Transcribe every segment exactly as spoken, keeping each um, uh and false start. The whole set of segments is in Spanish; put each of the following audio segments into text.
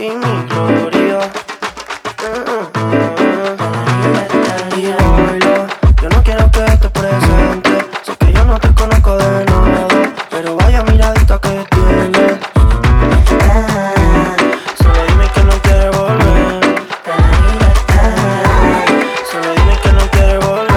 y mi gloria. Y bailo, yo no quiero que te presentes. Sé que yo no te conozco de nada, pero vaya miradita que tienes. Solo dime que no quieres volver. Solo dime que no quieres volver.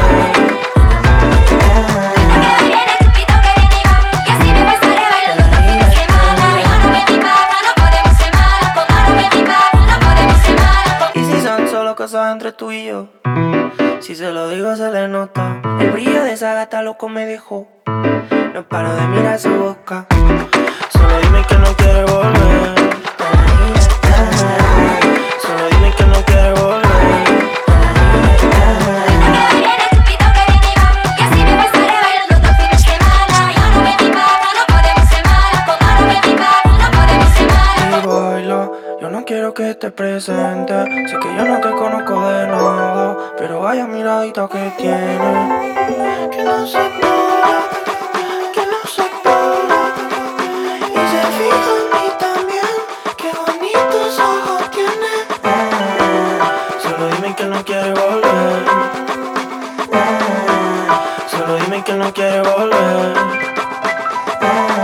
Cosas entre tú y yo. Si se lo digo se le nota. El brillo de esa gata loco me dejó. No paro de mirar su boca. Solo dime que no quiere volver. Solo dime que no quiere volver. Y baila, yo no quiero que te presentes. Sé que yo no te conozco de nada, pero vaya miradita que tiene. Que no se para, que no se para. Y se fija en mí también. Qué bonitos ojos tiene. Solo dime que no quiere volver. Solo dime que no quiere volver.